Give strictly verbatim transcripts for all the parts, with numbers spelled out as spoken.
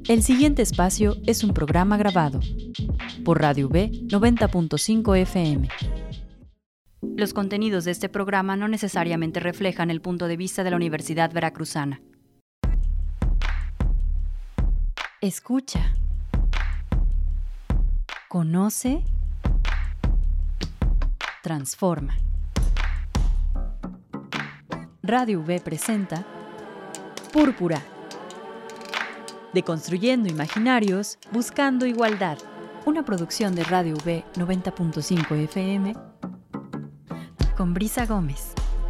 El siguiente espacio es un programa grabado por Radio V noventa punto cinco F M. Los contenidos de este programa no necesariamente reflejan el punto de vista de la Universidad Veracruzana. Escucha. Conoce. Transforma. Radio V presenta Púrpura. Deconstruyendo imaginarios, buscando igualdad. Una producción de Radio V noventa punto cinco F M con Brisa Gómez.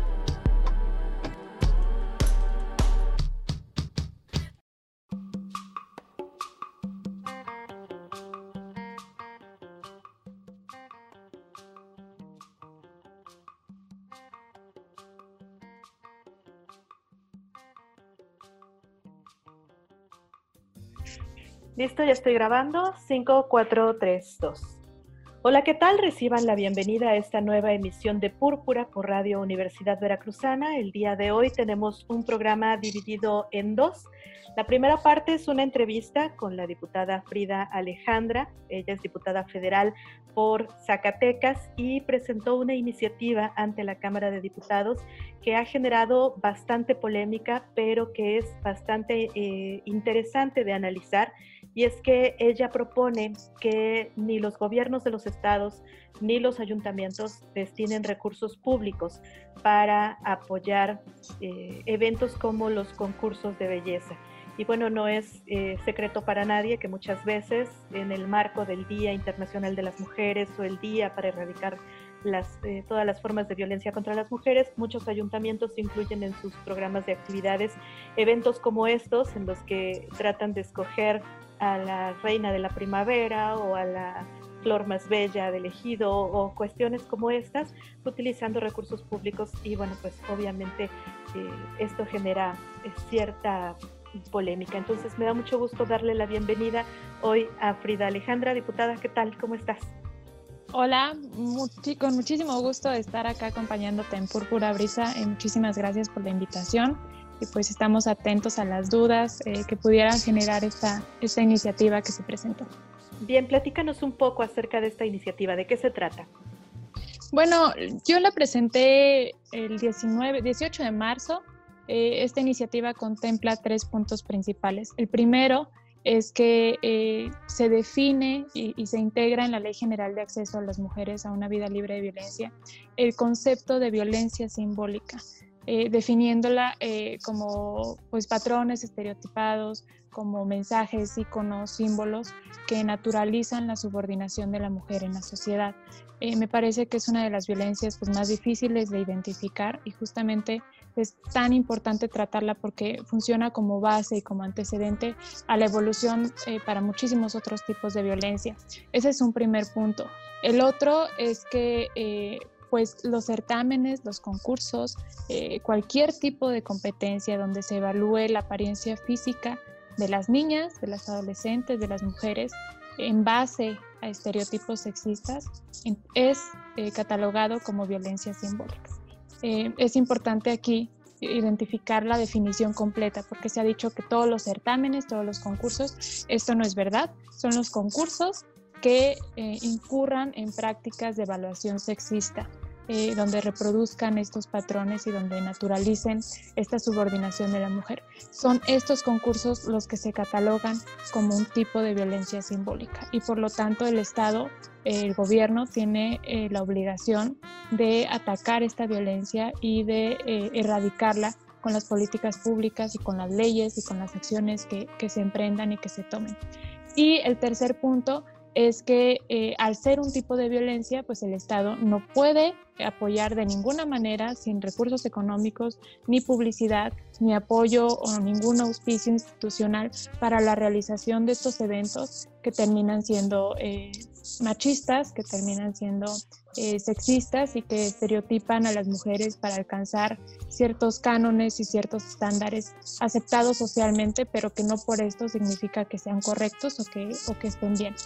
Listo, ya estoy grabando. cinco, cuatro, tres, dos. Hola, ¿qué tal? Reciban la bienvenida a esta nueva emisión de Púrpura por Radio Universidad Veracruzana. El día de hoy tenemos un programa dividido en dos. La primera parte es una entrevista con la diputada Frida Alejandra. Ella es diputada federal por Zacatecas y presentó una iniciativa ante la Cámara de Diputados que ha generado bastante polémica, pero que es bastante eh, interesante de analizar. Y es que ella propone que ni los gobiernos de los estados ni los ayuntamientos destinen recursos públicos para apoyar eh, eventos como los concursos de belleza. Y bueno, no es eh, secreto para nadie que muchas veces en el marco del Día Internacional de las Mujeres o el Día para erradicar las, eh, todas las formas de violencia contra las mujeres, muchos ayuntamientos incluyen en sus programas de actividades eventos como estos en los que tratan de escoger a la reina de la primavera o a la flor más bella del ejido o cuestiones como estas, utilizando recursos públicos y bueno, pues obviamente eh, esto genera eh, cierta polémica. Entonces me da mucho gusto darle la bienvenida hoy a Frida Alejandra. Diputada, ¿qué tal? ¿Cómo estás? Hola, muchi- con muchísimo gusto de estar acá acompañándote en Púrpura, Brisa. Eh, muchísimas gracias por la invitación. Y pues estamos atentos a las dudas eh, que pudieran generar esta, esta iniciativa que se presentó. Bien, platícanos un poco acerca de esta iniciativa, ¿de qué se trata? Bueno, yo la presenté el diecinueve, dieciocho de marzo. Eh, esta iniciativa contempla tres puntos principales. El primero es que eh, se define y, y se integra en la Ley General de Acceso a las Mujeres a una Vida Libre de Violencia el concepto de violencia simbólica. Eh, definiéndola eh, como pues, patrones estereotipados, como mensajes, íconos, símbolos que naturalizan la subordinación de la mujer en la sociedad. Eh, me parece que es una de las violencias pues, más difíciles de identificar y justamente es tan importante tratarla porque funciona como base y como antecedente a la evolución eh, para muchísimos otros tipos de violencia. Ese es un primer punto. El otro es que eh, pues los certámenes, los concursos, eh, cualquier tipo de competencia donde se evalúe la apariencia física de las niñas, de las adolescentes, de las mujeres, en base a estereotipos sexistas, es eh, catalogado como violencia simbólica. Eh, es importante aquí identificar la definición completa, porque se ha dicho que todos los certámenes, todos los concursos, esto no es verdad, son los concursos que eh, incurran en prácticas de evaluación sexista, eh, donde reproduzcan estos patrones y donde naturalicen esta subordinación de la mujer. Son estos concursos los que se catalogan como un tipo de violencia simbólica y por lo tanto el Estado, eh, el gobierno tiene eh, la obligación de atacar esta violencia y de eh, erradicarla con las políticas públicas y con las leyes y con las acciones que, que se emprendan y que se tomen. Y el tercer punto es que eh, al ser un tipo de violencia, pues el Estado no puede apoyar de ninguna manera, sin recursos económicos, ni publicidad, ni apoyo o ningún auspicio institucional para la realización de estos eventos que terminan siendo eh, machistas, que terminan siendo eh, sexistas y que estereotipan a las mujeres para alcanzar ciertos cánones y ciertos estándares aceptados socialmente, pero que no por esto significa que sean correctos o que, o que estén bien.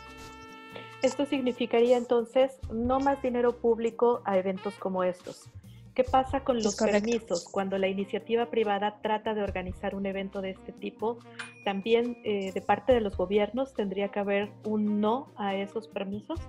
Esto significaría entonces no más dinero público a eventos como estos. ¿Qué pasa con los permisos cuando la iniciativa privada trata de organizar un evento de este tipo? también eh, de parte de los gobiernos tendría que haber un no a esos permisos.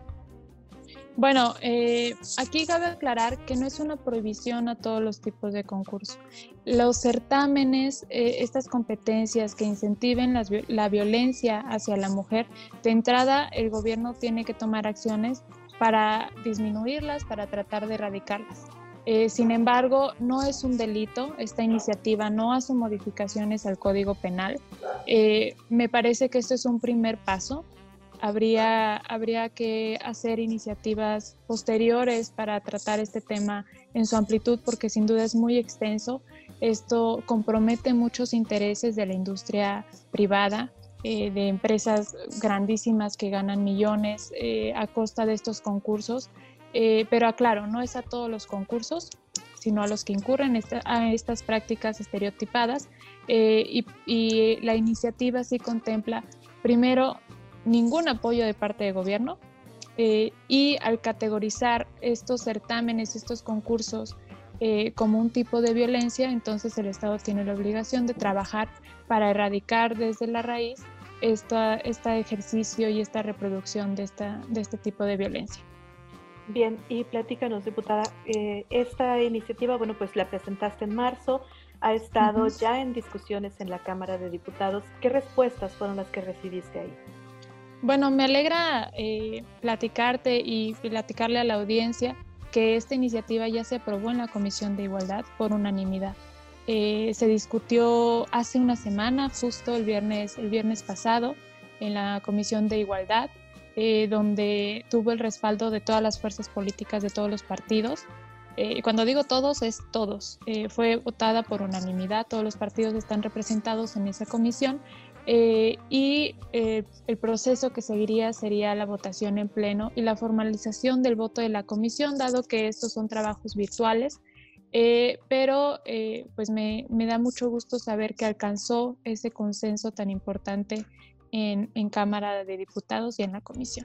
Bueno, eh, aquí cabe aclarar que no es una prohibición a todos los tipos de concurso. Los certámenes, eh, estas competencias que incentiven las, la violencia hacia la mujer, de entrada el gobierno tiene que tomar acciones para disminuirlas, para tratar de erradicarlas. Eh, sin embargo, no es un delito, esta iniciativa no hace modificaciones al Código Penal. Eh, me parece que esto es un primer paso. Habría, habría que hacer iniciativas posteriores para tratar este tema en su amplitud, porque sin duda es muy extenso. Esto compromete muchos intereses de la industria privada, eh, de empresas grandísimas que ganan millones eh, a costa de estos concursos. Eh, pero aclaro, no es a todos los concursos, sino a los que incurren esta, a estas prácticas estereotipadas. Eh, y, y la iniciativa sí contempla, primero, ningún apoyo de parte del gobierno eh, y al categorizar estos certámenes, estos concursos eh, como un tipo de violencia, entonces el Estado tiene la obligación de trabajar para erradicar desde la raíz esta, este ejercicio y esta reproducción de, esta, de este tipo de violencia. Bien, y platícanos, diputada, eh, esta iniciativa, bueno, pues la presentaste en marzo, ha estado uh-huh. ya en discusiones en la Cámara de Diputados. ¿Qué respuestas fueron las que recibiste ahí? Bueno, me alegra eh, platicarte y platicarle a la audiencia que esta iniciativa ya se aprobó en la Comisión de Igualdad por unanimidad. Eh, se discutió hace una semana, justo el viernes, el viernes pasado, en la Comisión de Igualdad, eh, donde tuvo el respaldo de todas las fuerzas políticas de todos los partidos. Eh, cuando digo todos, es todos. Eh, fue votada por unanimidad, todos los partidos están representados en esa comisión. Eh, y eh, el proceso que seguiría sería la votación en pleno y la formalización del voto de la comisión, dado que estos son trabajos virtuales, eh, pero eh, pues me, me da mucho gusto saber que alcanzó ese consenso tan importante en, en Cámara de Diputados y en la comisión.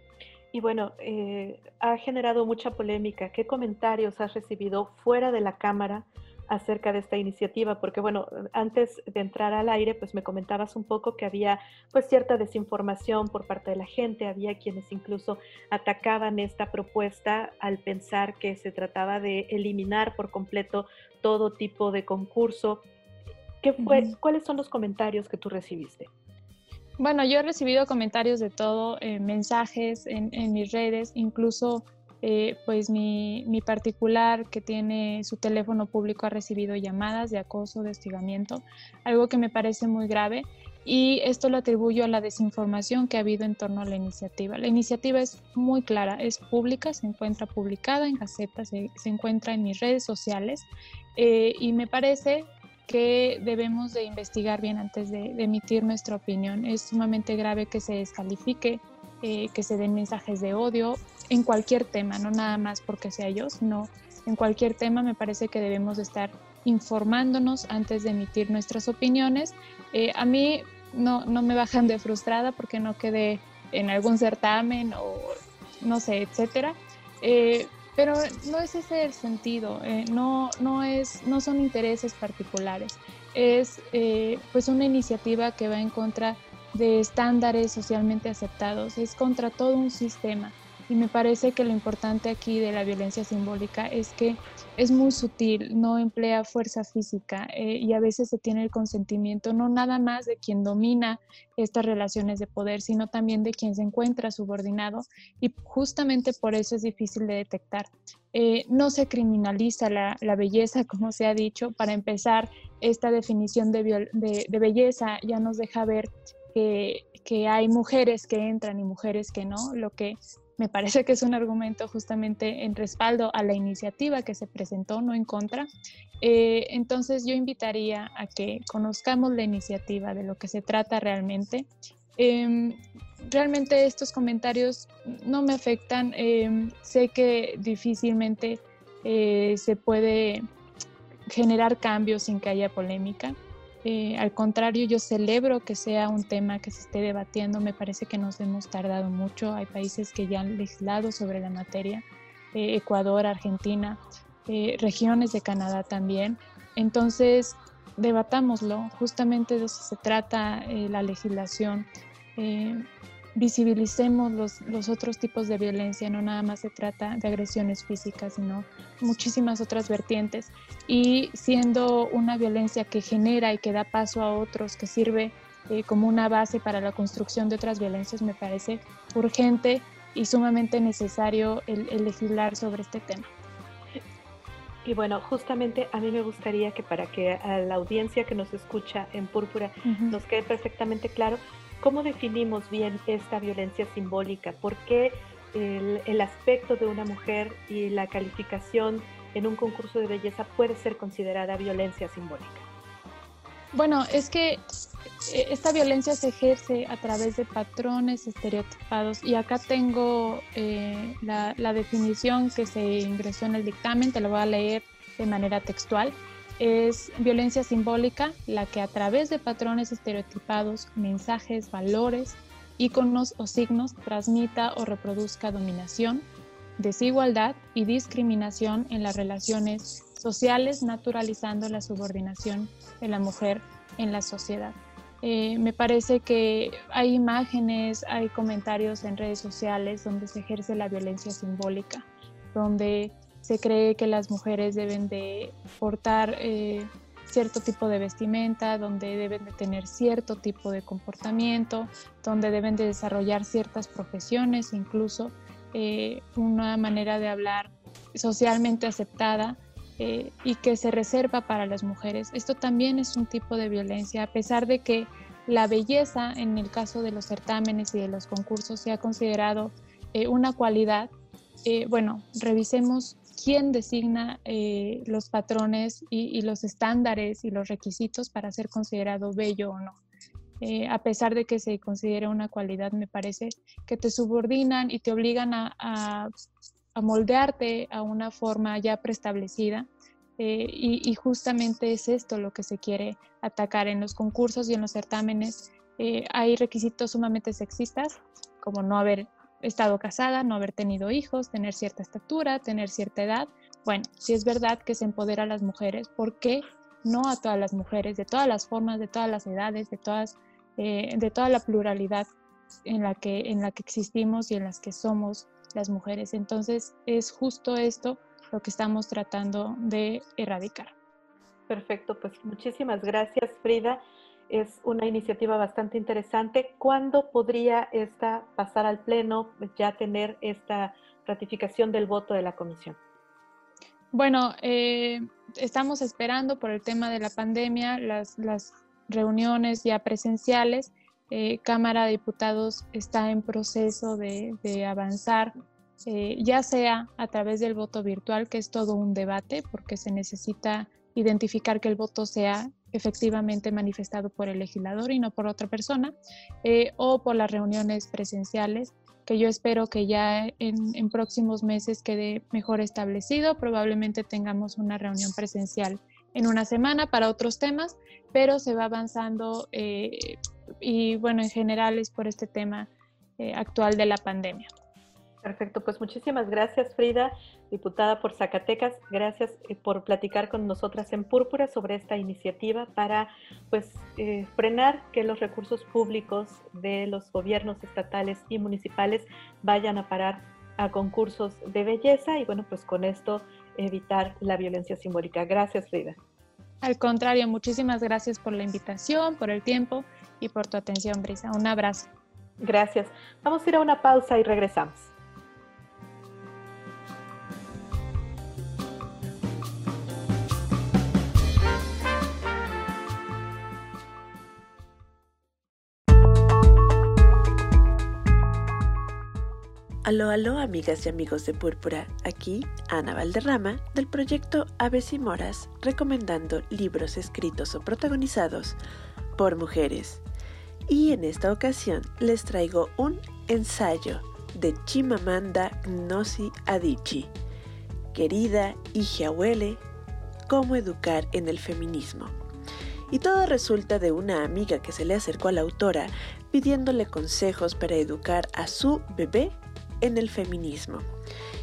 Y bueno, eh, ha generado mucha polémica. ¿Qué comentarios has recibido fuera de la Cámara acerca de esta iniciativa? Porque bueno, antes de entrar al aire, pues me comentabas un poco que había pues cierta desinformación por parte de la gente, había quienes incluso atacaban esta propuesta al pensar que se trataba de eliminar por completo todo tipo de concurso. ¿Qué fue, uh-huh. ¿Cuáles son los comentarios que tú recibiste? Bueno, yo he recibido comentarios de todo, eh, mensajes en, en mis redes, incluso Eh, pues mi, mi particular que tiene su teléfono público ha recibido llamadas de acoso, de hostigamiento, algo que me parece muy grave, y esto lo atribuyo a la desinformación que ha habido en torno a la iniciativa. La iniciativa es muy clara, es pública, se encuentra publicada en Gaceta, se, se encuentra en mis redes sociales eh, y me parece que debemos de investigar bien antes de, de emitir nuestra opinión. Es sumamente grave que se descalifique, eh, que se den mensajes de odio en cualquier tema, no nada más porque sea yo, sino en cualquier tema. Me parece que debemos de estar informándonos antes de emitir nuestras opiniones. Eh, a mí no, no me bajan de frustrada porque no quedé en algún certamen o no sé, etcétera. Eh, pero no es ese el sentido, eh, no, no, es, no son intereses particulares, es eh, pues una iniciativa que va en contra de estándares socialmente aceptados, es contra todo un sistema. Y me parece que lo importante aquí de la violencia simbólica es que es muy sutil, no emplea fuerza física eh, y a veces se tiene el consentimiento no nada más de quien domina estas relaciones de poder, sino también de quien se encuentra subordinado, y justamente por eso es difícil de detectar. Eh, no se criminaliza la, la belleza, como se ha dicho. Para empezar, esta definición de, viol- de, de belleza ya nos deja ver que, que hay mujeres que entran y mujeres que no, lo que me parece que es un argumento justamente en respaldo a la iniciativa que se presentó, no en contra. Eh, entonces yo invitaría a que conozcamos la iniciativa, de lo que se trata realmente. Eh, realmente estos comentarios no me afectan. Eh, sé que difícilmente eh, se puede generar cambios sin que haya polémica. Eh, al contrario, yo celebro que sea un tema que se esté debatiendo. Me parece que nos hemos tardado mucho. Hay países que ya han legislado sobre la materia, eh, Ecuador, Argentina, eh, regiones de Canadá también. Entonces, debatámoslo. Justamente de eso se trata eh, la legislación. Eh, visibilicemos los, los otros tipos de violencia, no nada más se trata de agresiones físicas, sino muchísimas otras vertientes. Y siendo una violencia que genera y que da paso a otros, que sirve eh, como una base para la construcción de otras violencias, me parece urgente y sumamente necesario el, el legislar sobre este tema. Y bueno, justamente a mí me gustaría que para que a la audiencia que nos escucha en Púrpura uh-huh. nos quede perfectamente claro cómo definimos bien esta violencia simbólica, por qué el, el aspecto de una mujer y la calificación en un concurso de belleza puede ser considerada violencia simbólica. Bueno, es que esta violencia se ejerce a través de patrones estereotipados y acá tengo eh, la, la definición que se ingresó en el dictamen, te lo voy a leer de manera textual. Es violencia simbólica la que a través de patrones estereotipados, mensajes, valores, íconos o signos transmita o reproduzca dominación, desigualdad y discriminación en las relaciones sociales, naturalizando la subordinación de la mujer en la sociedad. Eh, me parece que hay imágenes, hay comentarios en redes sociales donde se ejerce la violencia simbólica, donde se cree que las mujeres deben de portar eh, cierto tipo de vestimenta, donde deben de tener cierto tipo de comportamiento, donde deben de desarrollar ciertas profesiones, incluso eh, una manera de hablar socialmente aceptada eh, y que se reserva para las mujeres. Esto también es un tipo de violencia, a pesar de que la belleza, en el caso de los certámenes y de los concursos, se ha considerado eh, una cualidad. Eh, bueno, revisemos quién designa eh, los patrones y, y los estándares y los requisitos para ser considerado bello o no. Eh, a pesar de que se considere una cualidad, me parece que te subordinan y te obligan a, a, a moldearte a una forma ya preestablecida. Eh, y, y justamente es esto lo que se quiere atacar en los concursos y en los certámenes. Eh, hay requisitos sumamente sexistas, como no haber estado casada, no haber tenido hijos, tener cierta estatura, tener cierta edad. Bueno, si es verdad que se empodera a las mujeres, ¿por qué no a todas las mujeres, de todas las formas, de todas las edades, de, todas, eh, de toda la pluralidad en la, que, en la que existimos y en las que somos las mujeres? Entonces es justo esto lo que estamos tratando de erradicar. Perfecto, pues muchísimas gracias, Frida. Es una iniciativa bastante interesante. ¿Cuándo podría esta pasar al Pleno, ya tener esta ratificación del voto de la comisión? Bueno, eh, estamos esperando por el tema de la pandemia, las, las reuniones ya presenciales. Eh, Cámara de Diputados está en proceso de, de avanzar, eh, ya sea a través del voto virtual, que es todo un debate, porque se necesita identificar que el voto sea efectivamente manifestado por el legislador y no por otra persona, eh, o por las reuniones presenciales, que yo espero que ya en, en próximos meses quede mejor establecido. Probablemente tengamos una reunión presencial en una semana para otros temas, pero se va avanzando eh, y bueno, en general es por este tema eh, actual de la pandemia. Perfecto, pues muchísimas gracias, Frida, diputada por Zacatecas. Gracias eh, por platicar con nosotras en Púrpura sobre esta iniciativa para pues, eh, frenar que los recursos públicos de los gobiernos estatales y municipales vayan a parar a concursos de belleza y bueno, pues con esto evitar la violencia simbólica. Gracias, Frida. Al contrario, muchísimas gracias por la invitación, por el tiempo y por tu atención, Brisa. Un abrazo. Gracias. Vamos a ir a una pausa y regresamos. Aló, aló, amigas y amigos de Púrpura. Aquí Ana Valderrama del proyecto Aves y Moras, recomendando libros escritos o protagonizados por mujeres. Y en esta ocasión les traigo un ensayo de Chimamanda Ngozi Adichie, Querida Ijeawele, cómo educar en el feminismo. Y todo resulta de una amiga que se le acercó a la autora pidiéndole consejos para educar a su bebé en el feminismo.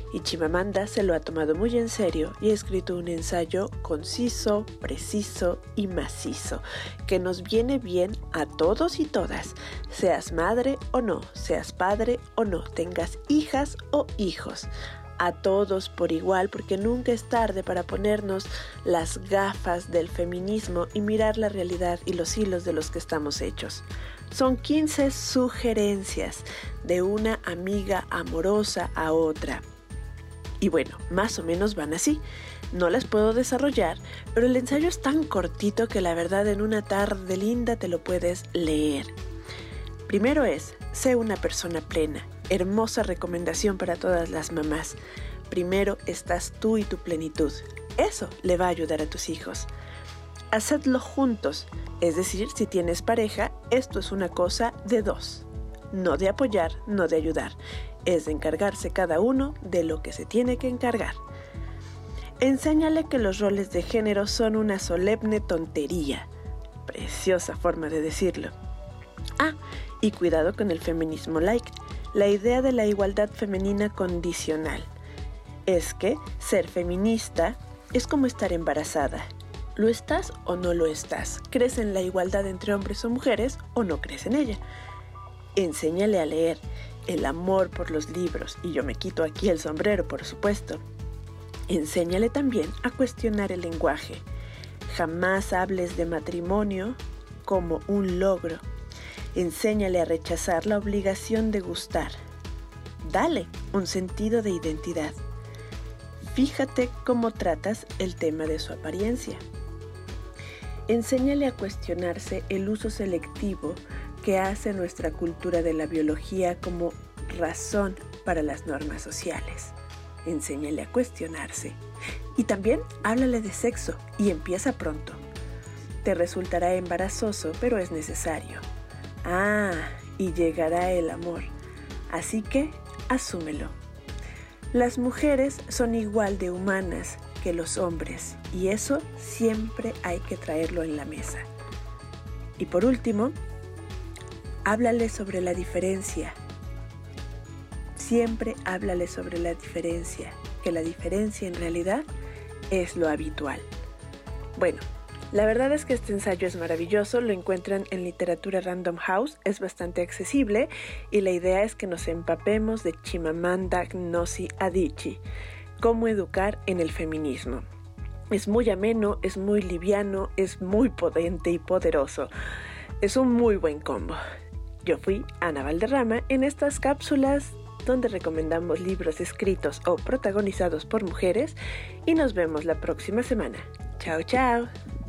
Y Chimamanda se lo ha tomado muy en serio y ha escrito un ensayo conciso, preciso y macizo, que nos viene bien a todos y todas, seas madre o no, seas padre o no, tengas hijas o hijos. A todos por igual, porque nunca es tarde para ponernos las gafas del feminismo y mirar la realidad y los hilos de los que estamos hechos. Son quince sugerencias de una amiga amorosa a otra. Y bueno, más o menos van así. No las puedo desarrollar, pero el ensayo es tan cortito que la verdad en una tarde linda te lo puedes leer. Primero es, sé una persona plena. Hermosa recomendación para todas las mamás. Primero estás tú y tu plenitud. Eso le va a ayudar a tus hijos. Hacedlo juntos. Es decir, si tienes pareja, esto es una cosa de dos. No de apoyar, no de ayudar. Es de encargarse cada uno de lo que se tiene que encargar. Enséñale que los roles de género son una solemne tontería. Preciosa forma de decirlo. Ah, y cuidado con el feminismo light. La idea de la igualdad femenina condicional es que ser feminista es como estar embarazada. ¿Lo estás o no lo estás? ¿Crees en la igualdad entre hombres o mujeres o no crees en ella? Enséñale a leer, el amor por los libros, y yo me quito aquí el sombrero, por supuesto. Enséñale también a cuestionar el lenguaje. Jamás hables de matrimonio como un logro. Enséñale a rechazar la obligación de gustar. Dale un sentido de identidad. Fíjate cómo tratas el tema de su apariencia. Enséñale a cuestionarse el uso selectivo que hace nuestra cultura de la biología como razón para las normas sociales. Enséñale a cuestionarse. Y también háblale de sexo y empieza pronto. Te resultará embarazoso, pero es necesario. Ah, y llegará el amor. Así que, asúmelo. Las mujeres son igual de humanas que los hombres, y eso siempre hay que traerlo en la mesa. Y por último, háblale sobre la diferencia. Siempre háblale sobre la diferencia, que la diferencia en realidad es lo habitual. Bueno, la verdad es que este ensayo es maravilloso, lo encuentran en Literatura Random House, es bastante accesible y la idea es que nos empapemos de Chimamanda Ngozi Adichie, cómo educar en el feminismo. Es muy ameno, es muy liviano, es muy potente y poderoso. Es un muy buen combo. Yo fui Ana Valderrama en estas cápsulas donde recomendamos libros escritos o protagonizados por mujeres y nos vemos la próxima semana. Chao, chao.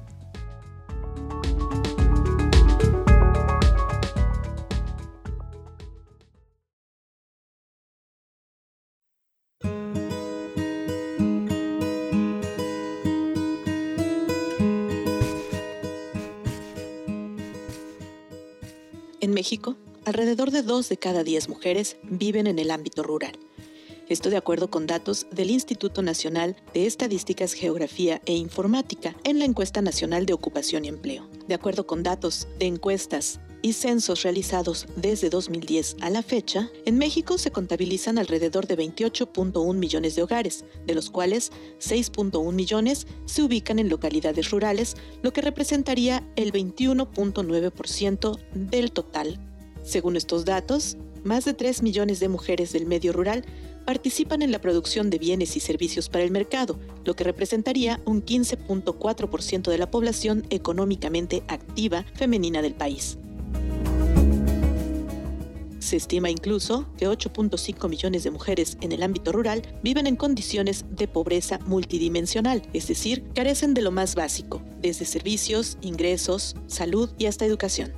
En México, alrededor de dos de cada diez mujeres viven en el ámbito rural. Esto de acuerdo con datos del Instituto Nacional de Estadísticas, Geografía e Informática en la Encuesta Nacional de Ocupación y Empleo. De acuerdo con datos de encuestas y censos realizados desde dos mil diez a la fecha, en México se contabilizan alrededor de veintiocho punto uno millones de hogares, de los cuales seis punto uno millones se ubican en localidades rurales, lo que representaría el veintiuno punto nueve por ciento del total. Según estos datos, más de tres millones de mujeres del medio rural participan en la producción de bienes y servicios para el mercado, lo que representaría un quince punto cuatro por ciento de la población económicamente activa femenina del país. Se estima incluso que ocho punto cinco millones de mujeres en el ámbito rural viven en condiciones de pobreza multidimensional, es decir, carecen de lo más básico, desde servicios, ingresos, salud y hasta educación.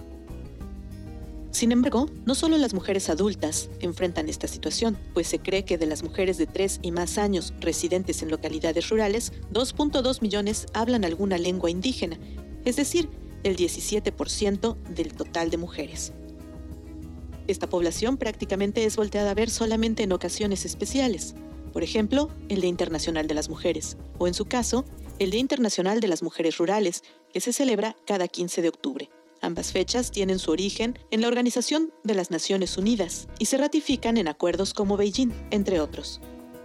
Sin embargo, no solo las mujeres adultas enfrentan esta situación, pues se cree que de las mujeres de tres y más años residentes en localidades rurales, dos punto dos millones hablan alguna lengua indígena, es decir, el diecisiete por ciento del total de mujeres. Esta población prácticamente es volteada a ver solamente en ocasiones especiales, por ejemplo, el Día Internacional de las Mujeres, o en su caso, el Día Internacional de las Mujeres Rurales, que se celebra cada quince de octubre. Ambas fechas tienen su origen en la Organización de las Naciones Unidas y se ratifican en acuerdos como Beijing, entre otros.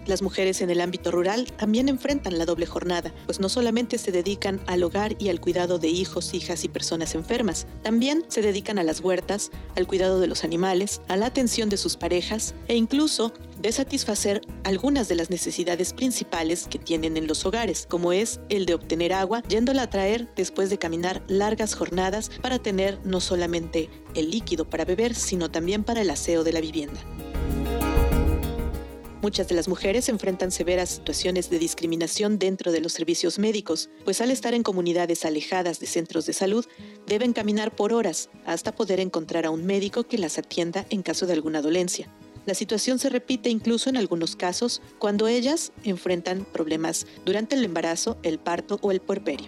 Las mujeres en el ámbito rural también enfrentan la doble jornada, pues no solamente se dedican al hogar y al cuidado de hijos, hijas y personas enfermas, también se dedican a las huertas, al cuidado de los animales, a la atención de sus parejas e incluso de satisfacer algunas de las necesidades principales que tienen en los hogares, como es el de obtener agua, yéndola a traer después de caminar largas jornadas para tener no solamente el líquido para beber, sino también para el aseo de la vivienda. Muchas de las mujeres enfrentan severas situaciones de discriminación dentro de los servicios médicos, pues al estar en comunidades alejadas de centros de salud, deben caminar por horas hasta poder encontrar a un médico que las atienda en caso de alguna dolencia. La situación se repite incluso en algunos casos cuando ellas enfrentan problemas durante el embarazo, el parto o el puerperio.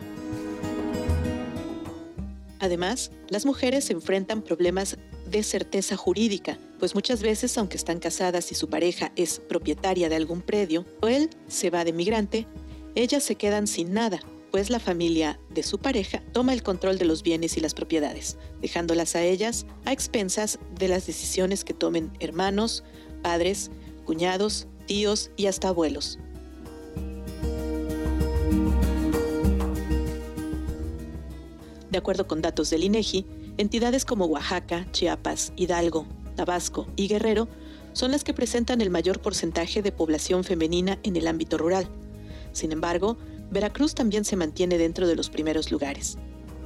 Además, las mujeres enfrentan problemas de certeza jurídica, pues muchas veces, aunque están casadas y su pareja es propietaria de algún predio, o él se va de migrante, ellas se quedan sin nada, pues la familia de su pareja toma el control de los bienes y las propiedades, dejándolas a ellas a expensas de las decisiones que tomen hermanos, padres, cuñados, tíos y hasta abuelos. De acuerdo con datos del INEGI, entidades como Oaxaca, Chiapas, Hidalgo, Tabasco y Guerrero son las que presentan el mayor porcentaje de población femenina en el ámbito rural. Sin embargo, Veracruz también se mantiene dentro de los primeros lugares.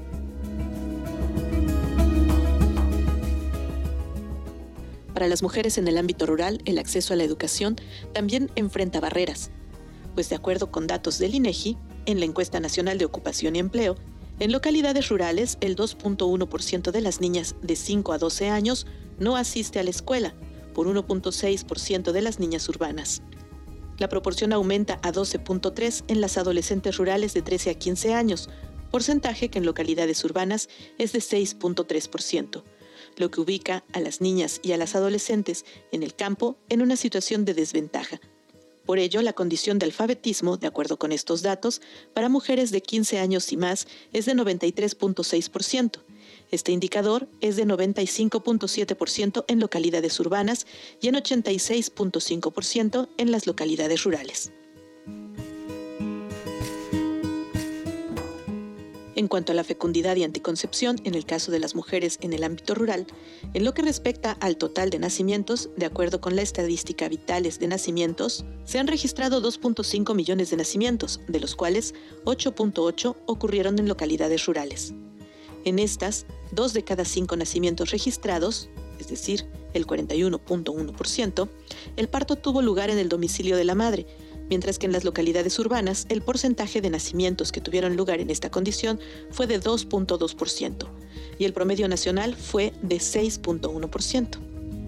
Para las mujeres en el ámbito rural, el acceso a la educación también enfrenta barreras, pues de acuerdo con datos del INEGI, en la Encuesta Nacional de Ocupación y Empleo, en localidades rurales, el dos punto uno por ciento de las niñas de cinco a doce años no asiste a la escuela, por uno punto seis por ciento de las niñas urbanas. La proporción aumenta a doce punto tres por ciento en las adolescentes rurales de trece a quince años, porcentaje que en localidades urbanas es de seis punto tres por ciento, lo que ubica a las niñas y a las adolescentes en el campo en una situación de desventaja. Por ello, la condición de alfabetismo, de acuerdo con estos datos, para mujeres de quince años y más es de noventa y tres punto seis por ciento. Este indicador es de noventa y cinco punto siete por ciento en localidades urbanas y en ochenta y seis punto cinco por ciento en las localidades rurales. En cuanto a la fecundidad y anticoncepción, en el caso de las mujeres en el ámbito rural, en lo que respecta al total de nacimientos, de acuerdo con la estadística Vitales de Nacimientos, se han registrado dos punto cinco millones de nacimientos, de los cuales ocho punto ocho ocurrieron en localidades rurales. En estas, dos de cada cinco nacimientos registrados, es decir, el cuarenta y uno punto uno por ciento, el parto tuvo lugar en el domicilio de la madre, mientras que en las localidades urbanas el porcentaje de nacimientos que tuvieron lugar en esta condición fue de dos punto dos por ciento y el promedio nacional fue de seis punto uno por ciento.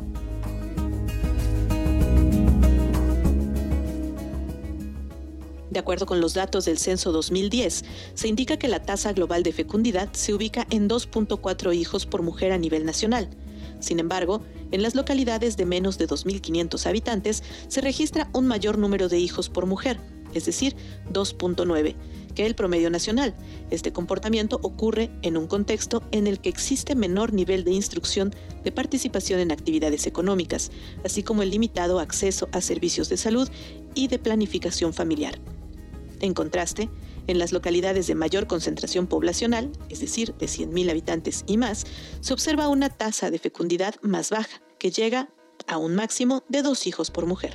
De acuerdo con los datos del Censo dos mil diez, se indica que la tasa global de fecundidad se ubica en dos punto cuatro hijos por mujer a nivel nacional. Sin embargo, en las localidades de menos de dos mil quinientos habitantes se registra un mayor número de hijos por mujer, es decir, dos punto nueve, que el promedio nacional. Este comportamiento ocurre en un contexto en el que existe menor nivel de instrucción, de participación en actividades económicas, así como el limitado acceso a servicios de salud y de planificación familiar. En contraste, en las localidades de mayor concentración poblacional, es decir, de cien mil habitantes y más, se observa una tasa de fecundidad más baja, que llega a un máximo de dos hijos por mujer.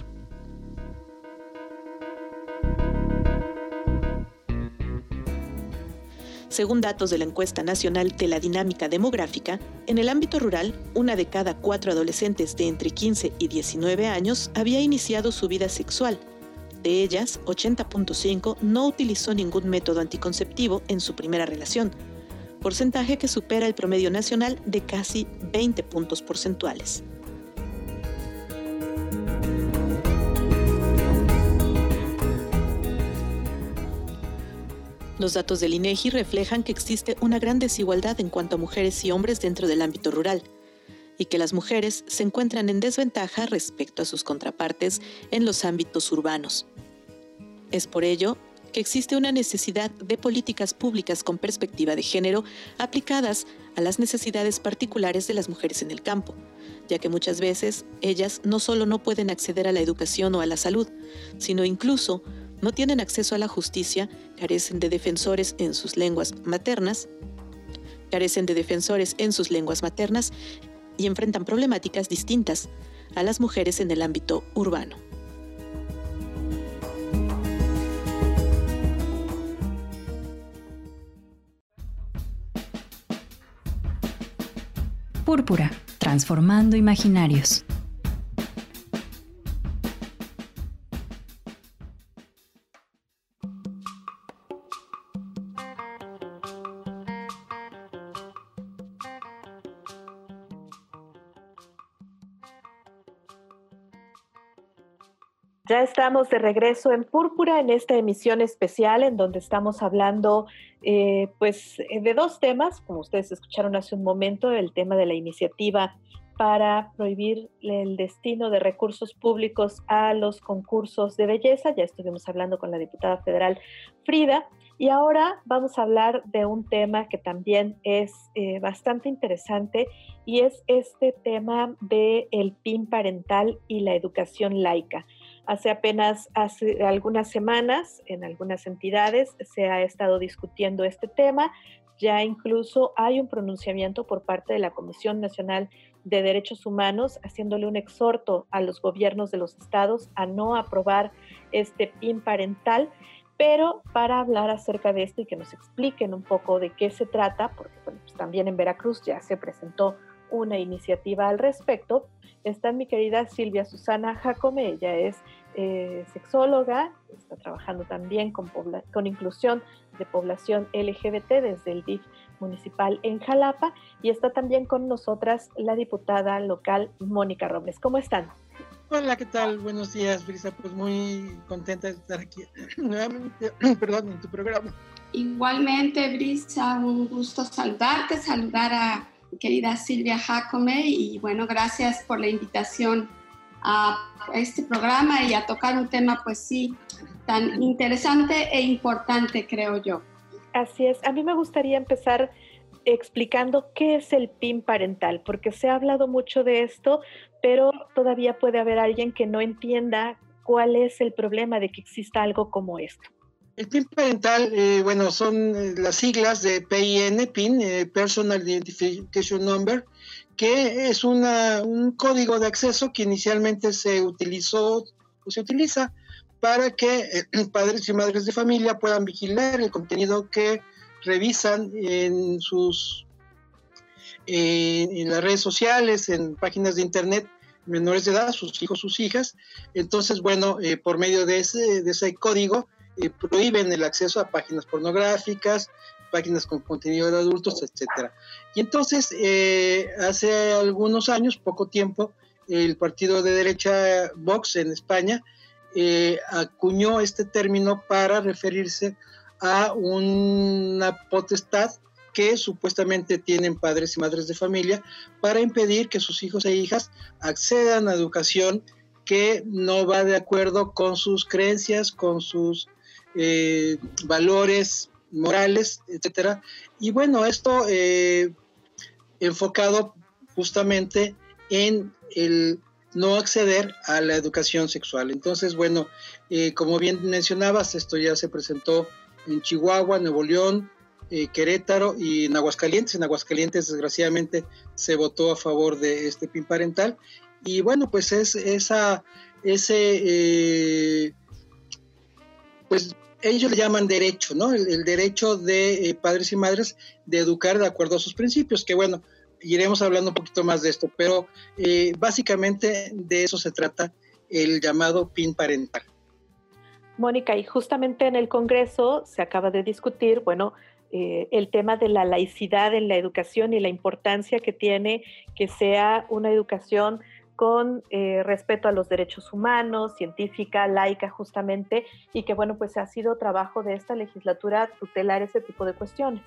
Según datos de la Encuesta Nacional de la Dinámica Demográfica, en el ámbito rural, una de cada cuatro adolescentes de entre quince y diecinueve años había iniciado su vida sexual. De ellas, ochenta punto cinco no utilizó ningún método anticonceptivo en su primera relación, porcentaje que supera el promedio nacional de casi veinte puntos porcentuales. Los datos del INEGI reflejan que existe una gran desigualdad en cuanto a mujeres y hombres dentro del ámbito rural, y que las mujeres se encuentran en desventaja respecto a sus contrapartes en los ámbitos urbanos. Es por ello que existe una necesidad de políticas públicas con perspectiva de género aplicadas a las necesidades particulares de las mujeres en el campo, ya que muchas veces ellas no solo no pueden acceder a la educación o a la salud, sino incluso no tienen acceso a la justicia, carecen de defensores en sus lenguas maternas, carecen de defensores en sus lenguas maternas y enfrentan problemáticas distintas a las mujeres en el ámbito urbano. Púrpura, transformando imaginarios. Ya estamos de regreso en Púrpura en esta emisión especial en donde estamos hablando eh, pues, de dos temas, como ustedes escucharon hace un momento, el tema de la iniciativa para prohibir el destino de recursos públicos a los concursos de belleza. Ya estuvimos hablando con la diputada federal Frida y ahora vamos a hablar de un tema que también es eh, bastante interesante y es este tema del P I N parental y la educación laica. Hace apenas hace algunas semanas, en algunas entidades, se ha estado discutiendo este tema. Ya incluso hay un pronunciamiento por parte de la Comisión Nacional de Derechos Humanos, haciéndole un exhorto a los gobiernos de los estados a no aprobar este P I N parental. Pero para hablar acerca de esto y que nos expliquen un poco de qué se trata, porque bueno, pues también en Veracruz ya se presentó una iniciativa al respecto, está mi querida Silvia Susana Jacome. Ella es eh, sexóloga, está trabajando también con, pobla- con inclusión de población L G B T desde el D I F municipal en Jalapa, y está también con nosotras la diputada local Mónica Robles. ¿Cómo están? Hola, ¿qué tal? Buenos días, Brisa. Pues muy contenta de estar aquí nuevamente, perdón, en tu programa. Igualmente, Brisa, un gusto saludarte, saludar a mi querida Silvia Jacome y bueno, gracias por la invitación a este programa y a tocar un tema, pues sí, tan interesante e importante, creo yo. Así es. A mí me gustaría empezar explicando qué es el P I N parental, porque se ha hablado mucho de esto, pero todavía puede haber alguien que no entienda cuál es el problema de que exista algo como esto. El P I N parental, eh, bueno, son eh, las siglas de P I N, P I N, eh, Personal Identification Number, que es una, un código de acceso que inicialmente se utilizó o se utiliza para que eh, padres y madres de familia puedan vigilar el contenido que revisan en sus eh, en las redes sociales, en páginas de internet, menores de edad, sus hijos, sus hijas. Entonces, bueno, eh, por medio de ese, de ese código eh, prohíben el acceso a páginas pornográficas, páginas con contenido de adultos, etcétera. Y entonces, eh, hace algunos años, poco tiempo, el partido de derecha Vox en España eh, acuñó este término para referirse a una potestad que supuestamente tienen padres y madres de familia para impedir que sus hijos e hijas accedan a educación que no va de acuerdo con sus creencias, con sus eh, valores morales, etcétera. Y bueno, esto eh, enfocado justamente en el no acceder a la educación sexual. Entonces, bueno, eh, como bien mencionabas, esto ya se presentó en Chihuahua, Nuevo León, eh, Querétaro y en Aguascalientes. En Aguascalientes, desgraciadamente, se votó a favor de este P I N parental. Y bueno, pues es esa, ese, eh, pues ellos le llaman derecho, ¿no? El, el derecho de eh, padres y madres de educar de acuerdo a sus principios, que bueno, iremos hablando un poquito más de esto, pero eh, básicamente de eso se trata el llamado P I N parental. Mónica, y justamente en el Congreso se acaba de discutir, bueno, eh, el tema de la laicidad en la educación y la importancia que tiene que sea una educación con eh, respeto a los derechos humanos, científica, laica justamente, y que bueno, pues ha sido trabajo de esta legislatura tutelar ese tipo de cuestiones.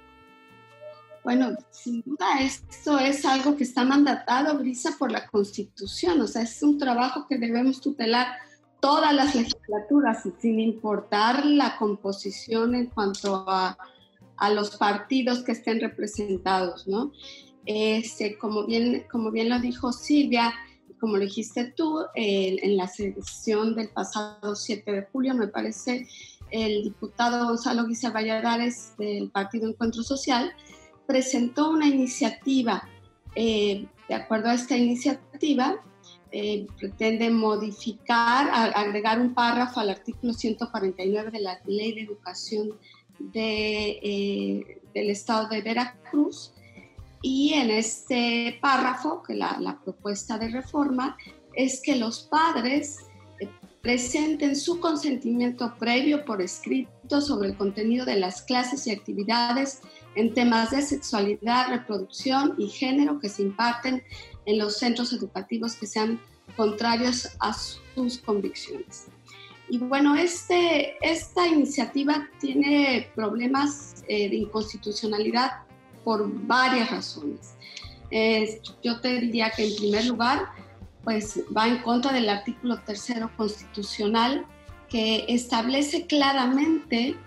Bueno, sin duda esto es algo que está mandatado, Brisa, por la Constitución, o sea, es un trabajo que debemos tutelar todas las legislaturas, sin importar la composición en cuanto a, a los partidos que estén representados, ¿no? Este, como, bien, como bien lo dijo Silvia, como lo dijiste tú, eh, en la sesión del pasado siete de julio, me parece, el diputado Gonzalo Guízar Valladares del Partido Encuentro Social presentó una iniciativa. Eh, de acuerdo a esta iniciativa, eh, pretende modificar, a, agregar un párrafo al artículo ciento cuarenta y nueve de la Ley de Educación de, eh, del Estado de Veracruz. Y en este párrafo, que la, la propuesta de reforma es que los padres eh, presenten su consentimiento previo por escrito sobre el contenido de las clases y actividades en temas de sexualidad, reproducción y género que se imparten en los centros educativos que sean contrarios a sus convicciones. Y bueno, este, esta iniciativa tiene problemas eh, de inconstitucionalidad por varias razones. Eh, yo te diría que en primer lugar, pues va en contra del artículo tercero constitucional que establece claramente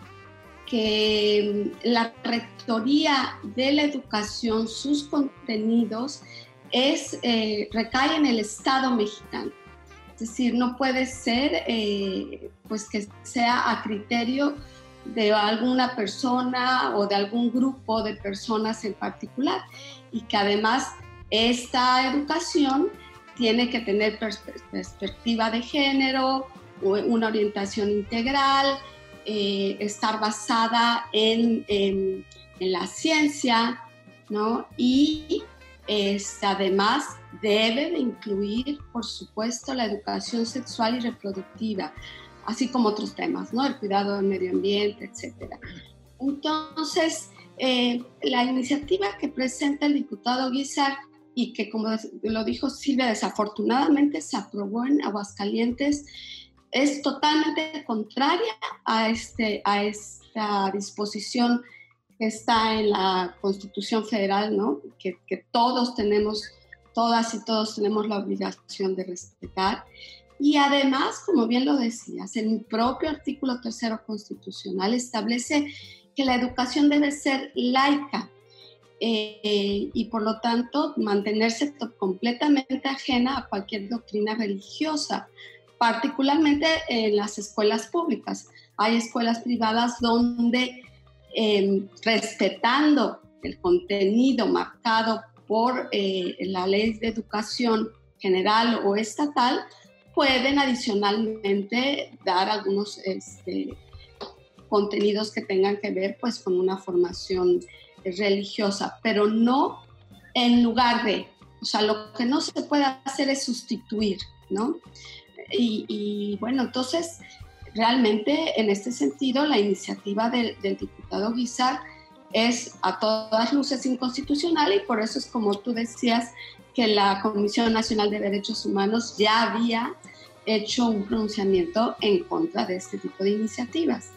que la rectoría de la educación, sus contenidos, es, eh, recae en el Estado mexicano. Es decir, no puede ser eh, pues que sea a criterio de alguna persona o de algún grupo de personas en particular, y que además esta educación tiene que tener pers- perspectiva de género, una orientación integral, eh, estar basada en, en, en la ciencia, ¿no? Y es, además debe de incluir, por supuesto, la educación sexual y reproductiva, así como otros temas, ¿no? El cuidado del medio ambiente, etcétera. Entonces, eh, la iniciativa que presenta el diputado Guízar y que, como lo dijo Silvia, desafortunadamente se aprobó en Aguascalientes, es totalmente contraria a, este, a esta disposición que está en la Constitución Federal, ¿no? Que, que todos tenemos, todas y todos tenemos la obligación de respetar. Y además, como bien lo decías, el propio artículo tercero constitucional establece que la educación debe ser laica eh, y por lo tanto mantenerse completamente ajena a cualquier doctrina religiosa, particularmente en las escuelas públicas. Hay escuelas privadas donde, eh, respetando el contenido marcado por eh, la ley de educación general o estatal, pueden adicionalmente dar algunos este, contenidos que tengan que ver pues, con una formación religiosa, pero no en lugar de, o sea, lo que no se puede hacer es sustituir, ¿no? Y, y bueno, entonces, realmente en este sentido, la iniciativa del, del diputado Guízar es a todas luces inconstitucional y por eso es como tú decías que la Comisión Nacional de Derechos Humanos ya había hecho un pronunciamiento en contra de este tipo de iniciativas.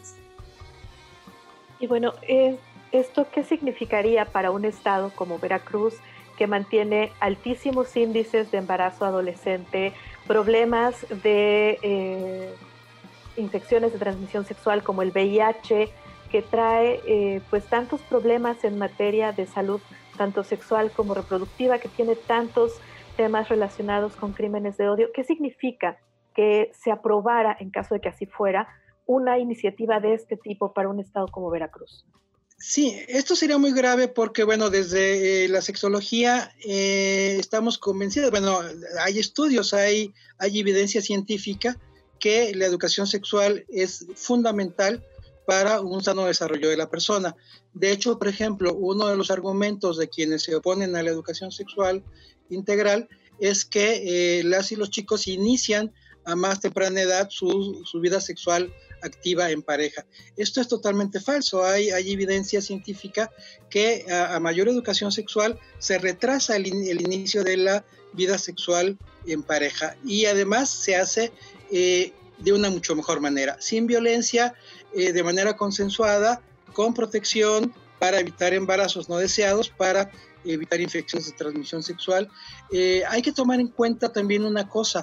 Y bueno, eh, ¿esto qué significaría para un estado como Veracruz, que mantiene altísimos índices de embarazo adolescente, problemas de eh, infecciones de transmisión sexual como el V I H, que trae eh, pues tantos problemas en materia de salud, tanto sexual como reproductiva, que tiene tantos temas relacionados con crímenes de odio? ¿Qué significa que se aprobara, en caso de que así fuera, una iniciativa de este tipo para un estado como Veracruz? Sí, esto sería muy grave porque, bueno, desde eh, la sexología eh, estamos convencidos, bueno, hay estudios, hay, hay evidencia científica que la educación sexual es fundamental para un sano desarrollo de la persona. De hecho, por ejemplo, uno de los argumentos de quienes se oponen a la educación sexual integral es que eh, las y los chicos inician a más temprana edad su, su vida sexual activa en pareja. Esto es totalmente falso. Hay, hay evidencia científica que a, a mayor educación sexual se retrasa el, in, el inicio de la vida sexual en pareja y además se hace eh, de una mucho mejor manera, sin violencia, eh, de manera consensuada, con protección para evitar embarazos no deseados, para evitar infecciones de transmisión sexual. Eh, hay que tomar en cuenta también una cosa.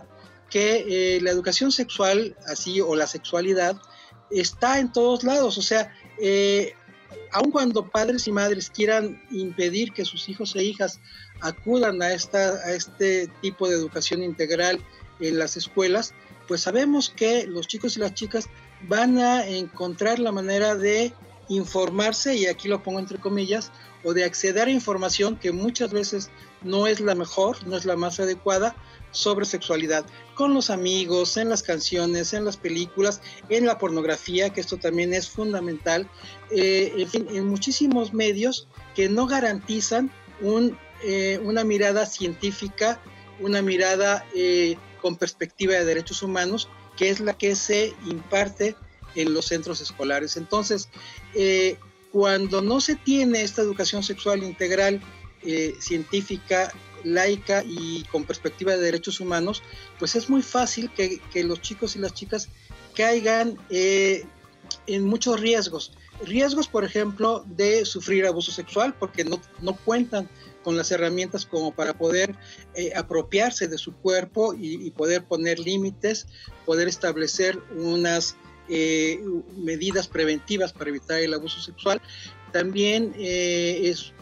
que eh, la educación sexual, así, o la sexualidad, está en todos lados. O sea, eh, aun cuando padres y madres quieran impedir que sus hijos e hijas acudan a, esta, a este tipo de educación integral en las escuelas, pues sabemos que los chicos y las chicas van a encontrar la manera de informarse, y aquí lo pongo entre comillas, o de acceder a información que muchas veces no es la mejor, no es la más adecuada, sobre sexualidad, con los amigos, en las canciones, en las películas, en la pornografía, que esto también es fundamental, eh, en fin, en muchísimos medios que no garantizan un, eh, una mirada científica, una mirada eh, con perspectiva de derechos humanos, que es la que se imparte en los centros escolares. Entonces, eh, cuando no se tiene esta educación sexual integral, eh, científica, laica y con perspectiva de derechos humanos, pues es muy fácil que, que los chicos y las chicas caigan eh, en muchos riesgos. Riesgos, por ejemplo, de sufrir abuso sexual, porque no, no cuentan con las herramientas como para poder eh, apropiarse de su cuerpo y, y poder poner límites, poder establecer unas eh, medidas preventivas para evitar el abuso sexual. También eh, es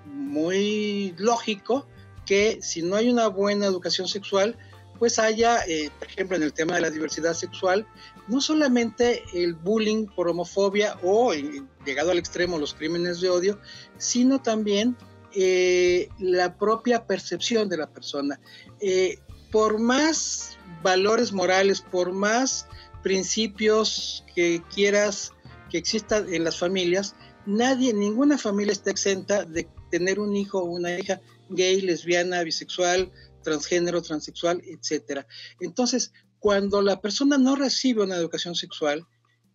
muy lógico que si no hay una buena educación sexual, pues haya, eh, por ejemplo, en el tema de la diversidad sexual, no solamente el bullying por homofobia o, eh, llegado al extremo, los crímenes de odio, sino también eh, la propia percepción de la persona. Eh, por más valores morales, por más principios que quieras que existan en las familias, nadie, ninguna familia está exenta de tener un hijo o una hija gay, lesbiana, bisexual, transgénero, transexual, etcétera. Entonces, cuando la persona no recibe una educación sexual,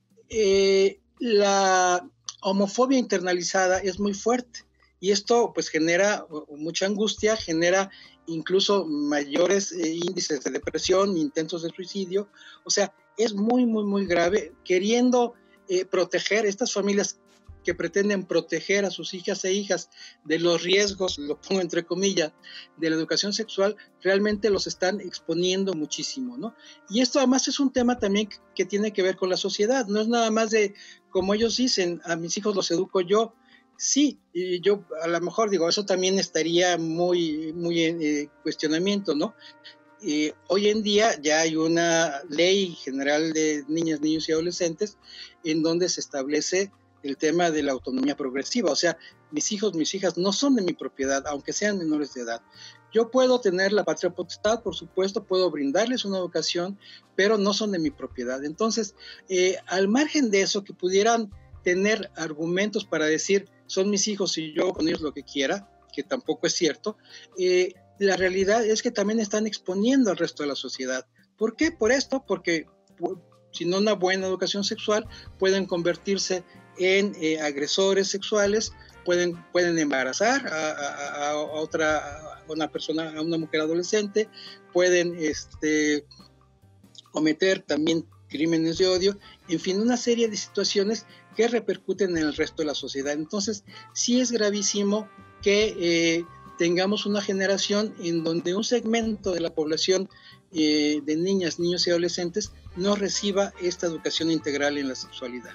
eh, la homofobia internalizada es muy fuerte, y esto pues genera mucha angustia, genera incluso mayores eh, índices de depresión, intentos de suicidio. O sea, es muy, muy, muy grave. Queriendo eh, proteger estas familias que pretenden proteger a sus hijas e hijas de los riesgos, lo pongo entre comillas, de la educación sexual, realmente los están exponiendo muchísimo, ¿no? Y esto además es un tema también que, que tiene que ver con la sociedad. No es nada más de, como ellos dicen, a mis hijos los educo yo. Sí, y yo a lo mejor digo, eso también estaría muy, muy en eh, cuestionamiento, ¿no? Eh, hoy en día ya hay una ley general de niñas, niños y adolescentes en donde se establece el tema de la autonomía progresiva. O sea, mis hijos, mis hijas no son de mi propiedad, aunque sean menores de edad. Yo puedo tener la patria potestad, por supuesto, puedo brindarles una educación, pero no son de mi propiedad. Entonces, eh, al margen de eso, que pudieran tener argumentos para decir, son mis hijos y yo con ellos lo que quiera, que tampoco es cierto, eh, la realidad es que también están exponiendo al resto de la sociedad. ¿Por qué? Por esto, porque por, si no una buena educación sexual, pueden convertirse en eh, agresores sexuales, pueden, pueden embarazar a, a, a otra, a una persona, a una mujer adolescente, pueden este, cometer también crímenes de odio, en fin, una serie de situaciones que repercuten en el resto de la sociedad. Entonces, sí es gravísimo que eh, tengamos una generación en donde un segmento de la población eh, de niñas, niños y adolescentes no reciba esta educación integral en la sexualidad.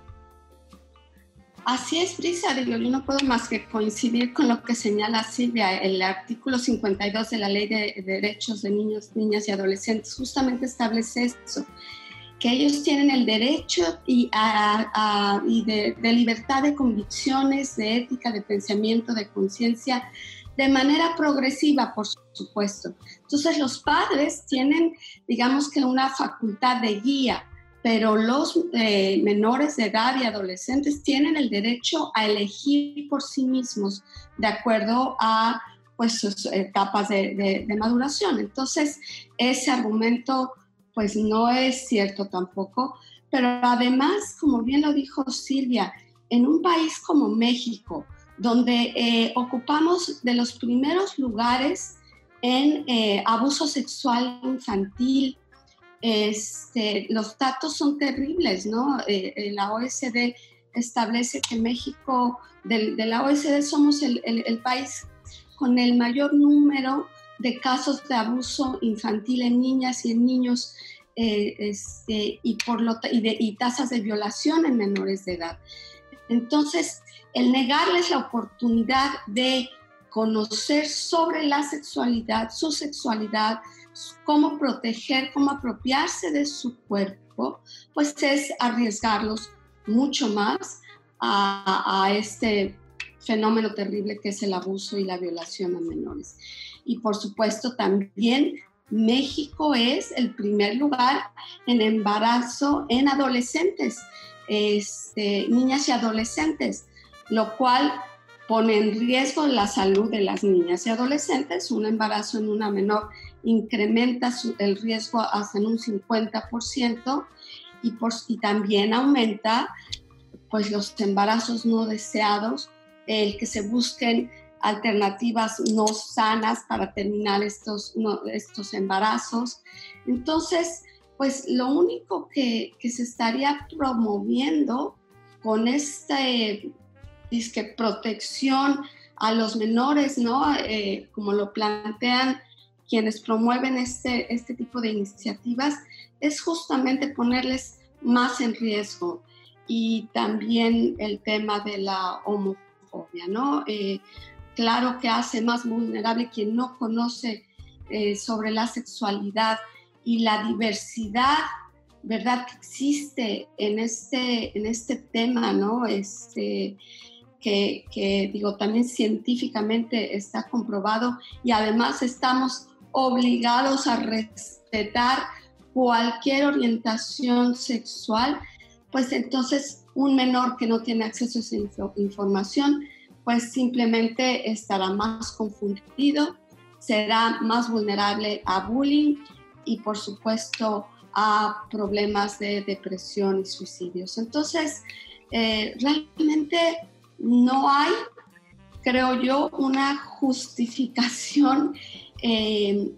Así es, Brisa, yo no puedo más que coincidir con lo que señala Silvia. El artículo cincuenta y dos de la Ley de Derechos de Niños, Niñas y Adolescentes justamente establece eso, que ellos tienen el derecho y, a, a, y de, de libertad de convicciones, de ética, de pensamiento, de conciencia, de manera progresiva, por supuesto. Entonces, los padres tienen, digamos que una facultad de guía, pero los eh, menores de edad y adolescentes tienen el derecho a elegir por sí mismos de acuerdo a pues, sus etapas de, de, de maduración. Entonces, ese argumento pues no es cierto tampoco, pero además, como bien lo dijo Silvia, en un país como México, donde eh, ocupamos de los primeros lugares en eh, abuso sexual infantil, Este, los datos son terribles, ¿no? Eh, la O E C D establece que México, del, de la O E C D somos el, el, el país con el mayor número de casos de abuso infantil en niñas y en niños eh, este, y, por lo, y, de, y tasas de violación en menores de edad. Entonces, el negarles la oportunidad de conocer sobre la sexualidad, su sexualidad, cómo proteger, cómo apropiarse de su cuerpo, pues es arriesgarlos mucho más a, a este fenómeno terrible que es el abuso y la violación a menores. Y por supuesto también México es el primer lugar en embarazo en adolescentes, este, niñas y adolescentes, lo cual pone en riesgo la salud de las niñas y adolescentes. Un embarazo en una menor incrementa su, el riesgo hasta en un cincuenta por ciento y, por, y también aumenta pues, los embarazos no deseados, el que se busquen alternativas no sanas para terminar estos, no, estos embarazos. Entonces, pues lo único que, que se estaría promoviendo con este disque protección a los menores, ¿no? Eh, como lo plantean quienes promueven este, este tipo de iniciativas, es justamente ponerles más en riesgo. Y también el tema de la homofobia, ¿no? Eh, claro que hace más vulnerable quien no conoce eh, sobre la sexualidad y la diversidad, ¿verdad?, que existe en este, en este tema, ¿no? Este, que, que, digo, también científicamente está comprobado y además estamos obligados a respetar cualquier orientación sexual, pues entonces un menor que no tiene acceso a esa info- información, pues simplemente estará más confundido, será más vulnerable a bullying y por supuesto a problemas de depresión y suicidios. Entonces, eh, realmente no hay, creo yo, una justificación eh,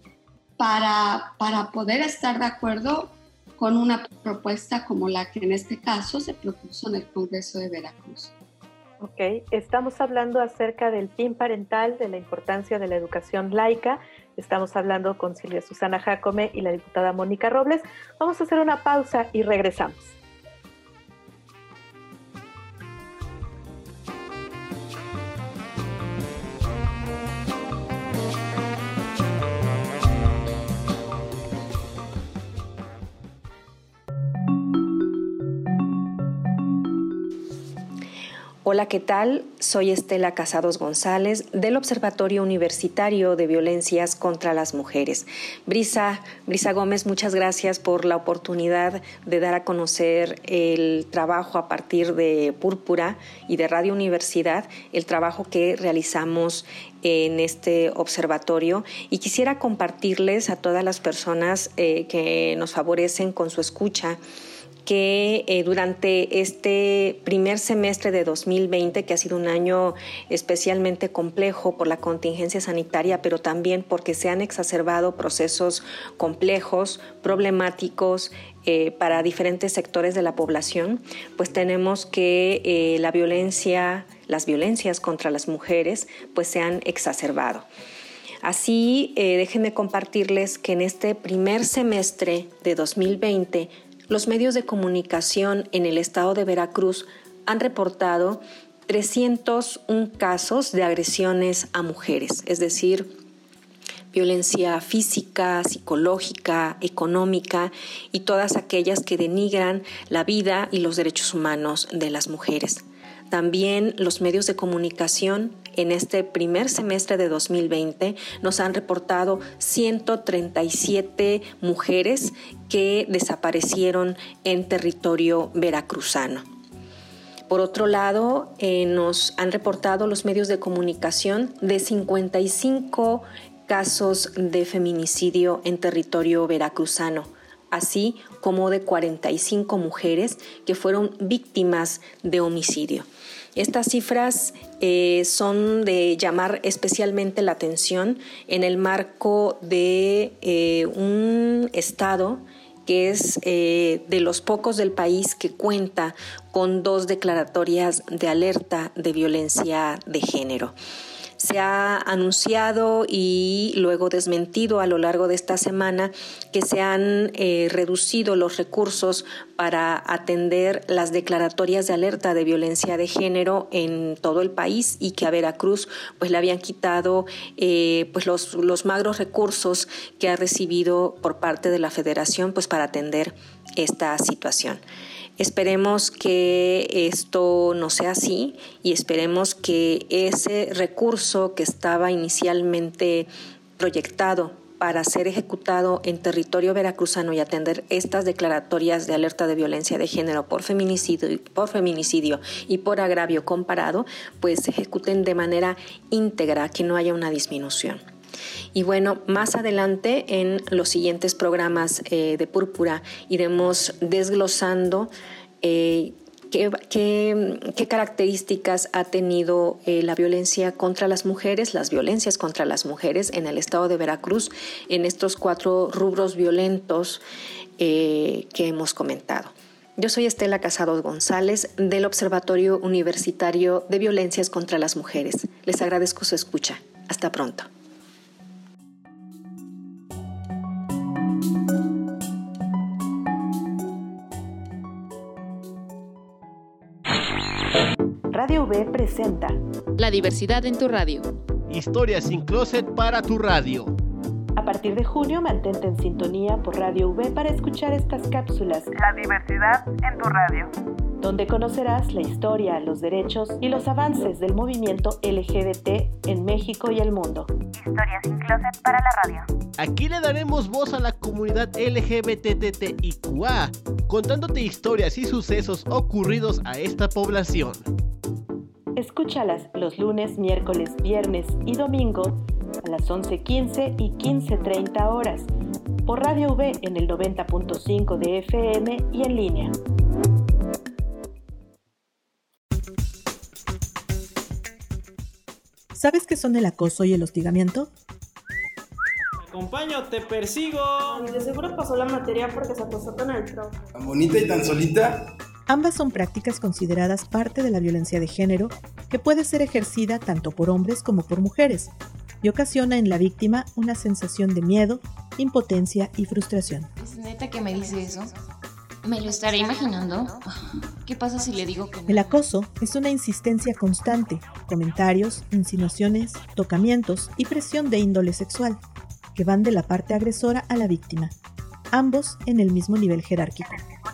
para, para poder estar de acuerdo con una propuesta como la que en este caso se propuso en el Congreso de Veracruz. Ok, estamos hablando acerca del P I N parental, de la importancia de la educación laica. Estamos hablando con Silvia Susana Jacome y la diputada Mónica Robles. Vamos a hacer una pausa y regresamos. Hola, ¿qué tal? Soy Estela Casados González del Observatorio Universitario de Violencias contra las Mujeres. Brisa, Brisa Gómez, muchas gracias por la oportunidad de dar a conocer el trabajo a partir de Púrpura y de Radio Universidad, el trabajo que realizamos en este observatorio, y quisiera compartirles a todas las personas eh, que nos favorecen con su escucha que eh, durante este primer semestre de dos mil veinte, que ha sido un año especialmente complejo por la contingencia sanitaria, pero también porque se han exacerbado procesos complejos, problemáticos eh, para diferentes sectores de la población, pues tenemos que eh, la violencia, las violencias contra las mujeres, pues se han exacerbado. Así, eh, déjenme compartirles que en este primer semestre de dos mil veinte, los medios de comunicación en el estado de Veracruz han reportado trescientos uno casos de agresiones a mujeres, es decir, violencia física, psicológica, económica y todas aquellas que denigran la vida y los derechos humanos de las mujeres. También los medios de comunicación en este primer semestre de dos mil veinte nos han reportado ciento treinta y siete mujeres que desaparecieron en territorio veracruzano. Por otro lado, eh, nos han reportado los medios de comunicación de cincuenta y cinco casos de feminicidio en territorio veracruzano, así como de cuarenta y cinco mujeres que fueron víctimas de homicidio. Estas cifras eh, son de llamar especialmente la atención en el marco de eh, un estado que es eh, de los pocos del país que cuenta con dos declaratorias de alerta de violencia de género. Se ha anunciado y luego desmentido a lo largo de esta semana que se han eh, reducido los recursos para atender las declaratorias de alerta de violencia de género en todo el país y que a Veracruz pues le habían quitado eh, pues los, los magros recursos que ha recibido por parte de la Federación pues para atender esta situación. Esperemos que esto no sea así y esperemos que ese recurso que estaba inicialmente proyectado para ser ejecutado en territorio veracruzano y atender estas declaratorias de alerta de violencia de género por feminicidio, por feminicidio y por agravio comparado, pues se ejecuten de manera íntegra, que no haya una disminución. Y bueno, más adelante en los siguientes programas eh, de Púrpura iremos desglosando eh, qué, qué, qué características ha tenido eh, la violencia contra las mujeres, las violencias contra las mujeres en el estado de Veracruz, en estos cuatro rubros violentos eh, que hemos comentado. Yo soy Estela Casados González del Observatorio Universitario de Violencias contra las Mujeres. Les agradezco su escucha. Hasta pronto. Radio V presenta La diversidad en tu radio. Historias sin closet para tu radio. A partir de junio, mantente en sintonía por Radio V para escuchar estas cápsulas La diversidad en tu radio, donde conocerás la historia, los derechos y los avances del movimiento L G B T en México y el mundo. Historias sin closet para la radio. Aquí le daremos voz a la comunidad L G B T T I Q A, contándote historias y sucesos ocurridos a esta población. Escúchalas los lunes, miércoles, viernes y domingo a las once quince y quince treinta horas por Radio V en el noventa punto cinco de F M y en línea. ¿Sabes qué son el acoso y el hostigamiento? Te acompaño, te persigo. De seguro pasó la materia porque se acostó con el profe. ¿Tan bonita y tan solita? Ambas son prácticas consideradas parte de la violencia de género que puede ser ejercida tanto por hombres como por mujeres y ocasiona en la víctima una sensación de miedo, impotencia y frustración. ¿Es neta que me dice eso? ¿Me lo estaré imaginando? ¿Qué pasa si le digo que no? El acoso es una insistencia constante, comentarios, insinuaciones, tocamientos y presión de índole sexual, que van de la parte agresora a la víctima, ambos en el mismo nivel jerárquico.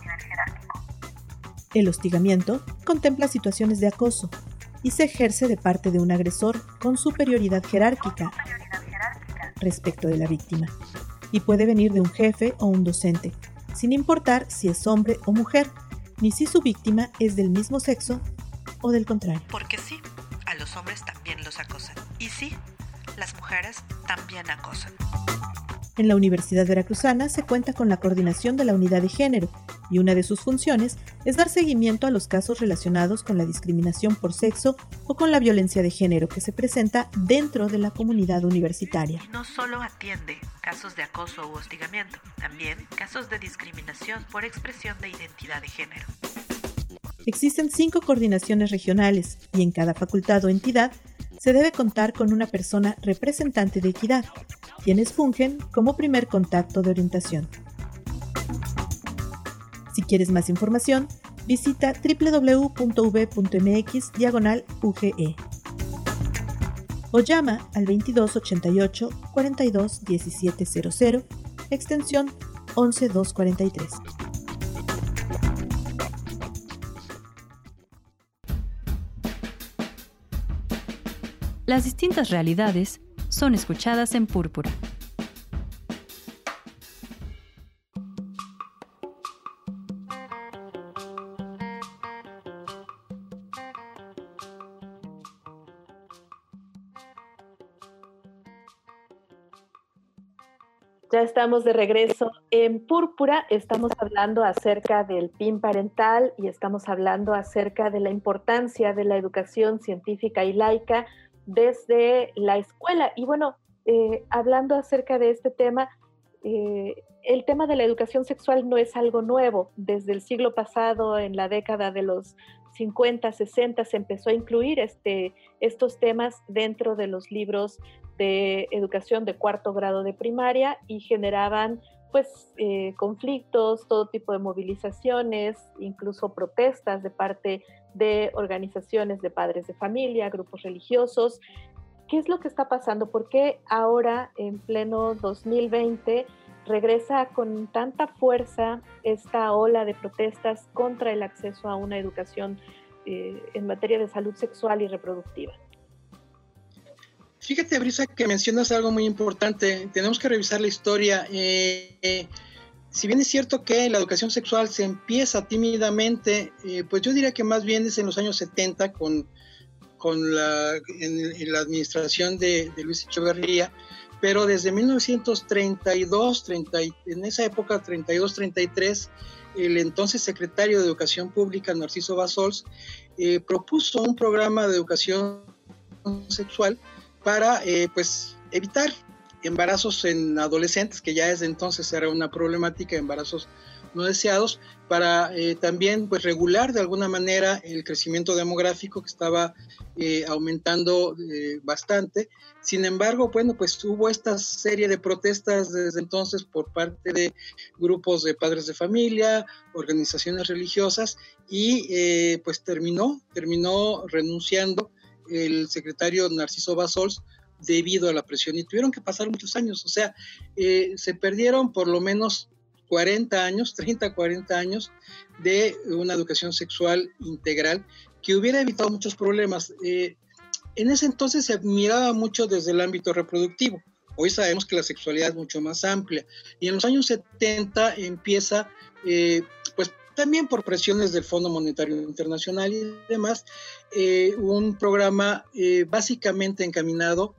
El hostigamiento contempla situaciones de acoso y se ejerce de parte de un agresor con superioridad jerárquica respecto de la víctima, y puede venir de un jefe o un docente, sin importar si es hombre o mujer, ni si su víctima es del mismo sexo o del contrario. Porque sí, a los hombres también los acosan. Y sí, las mujeres también acosan. En la Universidad Veracruzana se cuenta con la coordinación de la unidad de género y una de sus funciones es dar seguimiento a los casos relacionados con la discriminación por sexo o con la violencia de género que se presenta dentro de la comunidad universitaria. Y no solo atiende casos de acoso u hostigamiento, también casos de discriminación por expresión de identidad de género. Existen cinco coordinaciones regionales y en cada facultad o entidad se debe contar con una persona representante de equidad, quienes fungen como primer contacto de orientación. Si quieres más información, visita doble u doble u doble u punto u v punto m x diagonal u g e o llama al veintidós ochenta y ocho cuarenta y dos diecisiete cero cero, extensión once doscientos cuarenta y tres. Las distintas realidades son escuchadas en Púrpura. Ya estamos de regreso en Púrpura, estamos hablando acerca del P I N parental y estamos hablando acerca de la importancia de la educación científica y laica desde la escuela. Y bueno, eh, hablando acerca de este tema, eh, el tema de la educación sexual no es algo nuevo. Desde el siglo pasado, en la década de los cincuenta, sesenta se empezó a incluir este, estos temas dentro de los libros de educación de cuarto grado de primaria y generaban pues eh, conflictos, todo tipo de movilizaciones, incluso protestas de parte de organizaciones de padres de familia, grupos religiosos. ¿Qué es lo que está pasando? ¿Por qué ahora, en pleno dos mil veinte, regresa con tanta fuerza esta ola de protestas contra el acceso a una educación eh, en materia de salud sexual y reproductiva? Fíjate, Brisa, que mencionas algo muy importante. Tenemos que revisar la historia. Eh, eh, si bien es cierto que la educación sexual se empieza tímidamente, eh, pues yo diría que más bien es en los años setenta con, con la, en, en la administración de, de Luis Echeverría, pero desde mil novecientos treinta y dos, treinta, en esa época, treinta y dos, treinta y tres, el entonces secretario de Educación Pública, Narciso Bassols, eh, propuso un programa de educación sexual para eh, pues, evitar embarazos en adolescentes, que ya desde entonces era una problemática, embarazos no deseados, para eh, también pues, regular de alguna manera el crecimiento demográfico que estaba eh, aumentando eh, bastante. Sin embargo, bueno, pues hubo esta serie de protestas desde entonces por parte de grupos de padres de familia, organizaciones religiosas, y eh, pues terminó, terminó renunciando el secretario Narciso Bassols debido a la presión, y tuvieron que pasar muchos años, o sea, eh, se perdieron por lo menos cuarenta años, treinta, cuarenta años de una educación sexual integral que hubiera evitado muchos problemas. Eh, en ese entonces se admiraba mucho desde el ámbito reproductivo. Hoy sabemos que la sexualidad es mucho más amplia, y en los años setenta empieza, eh, pues también por presiones del Fondo Monetario Internacional y demás, eh, un programa eh, básicamente encaminado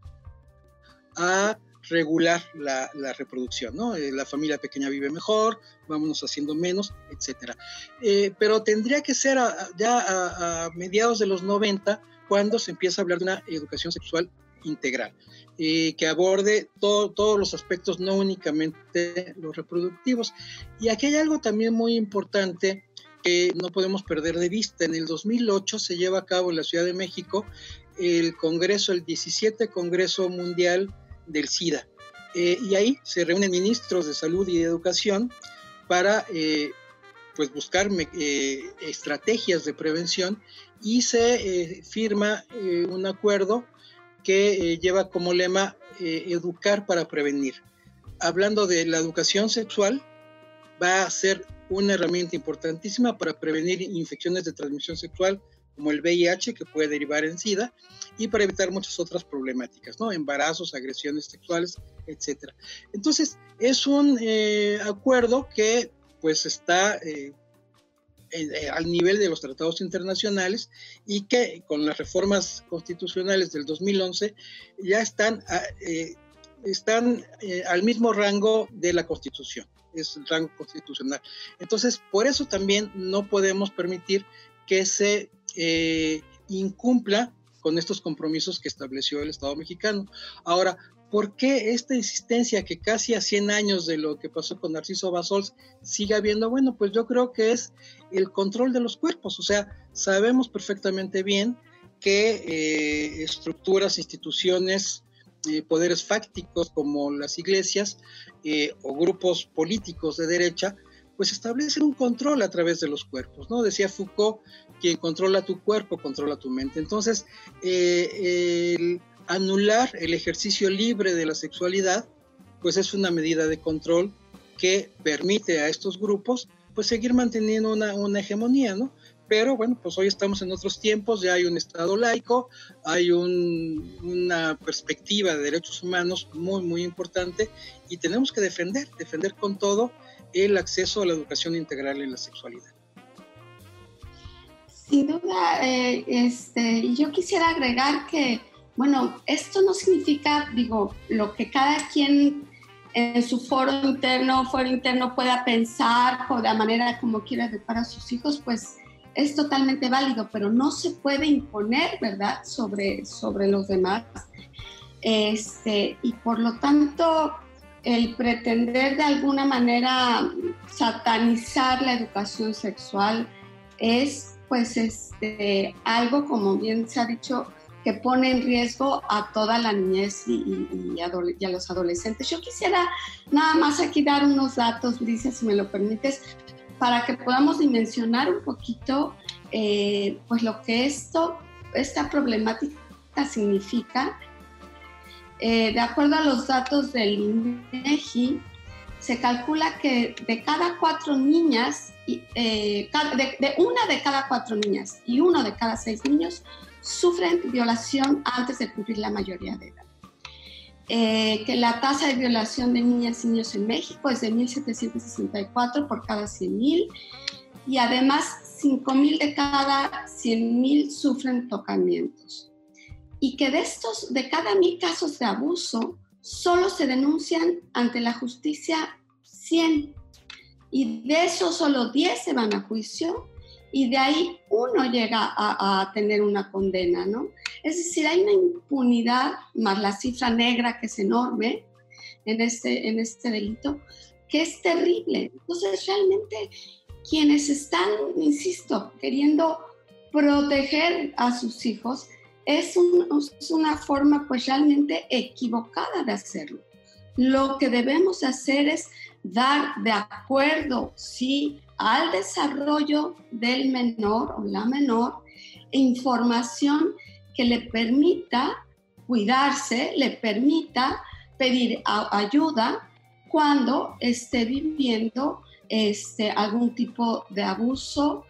a regular la, la reproducción, ¿no? Eh, la familia pequeña vive mejor, vámonos haciendo menos, etcétera. Eh, pero tendría que ser a, ya a, a mediados de los noventa cuando se empieza a hablar de una educación sexual integral, eh, que aborde todo, todos los aspectos, no únicamente los reproductivos. Y aquí hay algo también muy importante que no podemos perder de vista. En el dos mil ocho se lleva a cabo en la Ciudad de México el Congreso, el diecisiete Congreso Mundial del SIDA. Eh, y ahí se reúnen ministros de salud y de educación para eh, pues buscar eh, estrategias de prevención, y se eh, firma eh, un acuerdo que eh, lleva como lema eh, educar para prevenir. Hablando de la educación sexual, va a ser una herramienta importantísima para prevenir infecciones de transmisión sexual como el V I H, que puede derivar en SIDA, y para evitar muchas otras problemáticas, ¿no? Embarazos, agresiones sexuales, etcétera. Entonces, es un eh, acuerdo que pues está eh, en, eh, al nivel de los tratados internacionales, y que con las reformas constitucionales del dos mil once ya están, eh, están eh, al mismo rango de la Constitución, es el rango constitucional. Entonces, por eso también no podemos permitir que se eh, incumpla con estos compromisos que estableció el Estado mexicano. Ahora, ¿por qué esta insistencia que casi a cien años de lo que pasó con Narciso Bassols sigue habiendo? Bueno, pues yo creo que es el control de los cuerpos. O sea, sabemos perfectamente bien que eh, estructuras, instituciones, eh, poderes fácticos como las iglesias eh, o grupos políticos de derecha, pues establecen un control a través de los cuerpos, ¿no? Decía Foucault, quien controla tu cuerpo, controla tu mente. Entonces, eh, el anular el ejercicio libre de la sexualidad, pues es una medida de control que permite a estos grupos, pues seguir manteniendo una, una hegemonía, ¿no? Pero bueno, pues hoy estamos en otros tiempos, ya hay un Estado laico, hay un, una perspectiva de derechos humanos muy, muy importante, y tenemos que defender, defender con todo el acceso a la educación integral en la sexualidad. Sin duda, eh, este, yo quisiera agregar que, bueno, esto no significa, digo, lo que cada quien en su foro interno, foro interno pueda pensar o de la manera como quiera educar a sus hijos, pues es totalmente válido, pero no se puede imponer, ¿verdad?, sobre, sobre los demás. Este, y por lo tanto, el pretender de alguna manera satanizar la educación sexual es pues este, algo, como bien se ha dicho, que pone en riesgo a toda la niñez y, y, y, adole- y a los adolescentes. Yo quisiera nada más aquí dar unos datos, Lisa, si me lo permites, para que podamos dimensionar un poquito eh, pues lo que esto, esta problemática significa. Eh, de acuerdo a los datos del INEGI, se calcula que de cada cuatro niñas, eh, de, de una de cada cuatro niñas y uno de cada seis niños sufren violación antes de cumplir la mayoría de edad. Eh, que la tasa de violación de niñas y niños en México es de mil setecientos sesenta y cuatro por cada cien mil, y además cinco mil de cada cien mil sufren tocamientos. Y que de estos, de cada mil casos de abuso, solo se denuncian ante la justicia cien, y de esos solo diez se van a juicio, y de ahí uno llega a, a tener una condena, ¿no? Es decir, hay una impunidad, más la cifra negra que es enorme en este, en este delito, que es terrible. Entonces, realmente, quienes están, insisto, queriendo proteger a sus hijos, es, un, es una forma, pues, realmente equivocada de hacerlo. Lo que debemos hacer es dar de acuerdo, sí, al desarrollo del menor o la menor, información que le permita cuidarse, le permita pedir a, ayuda cuando esté viviendo este, algún tipo de abuso,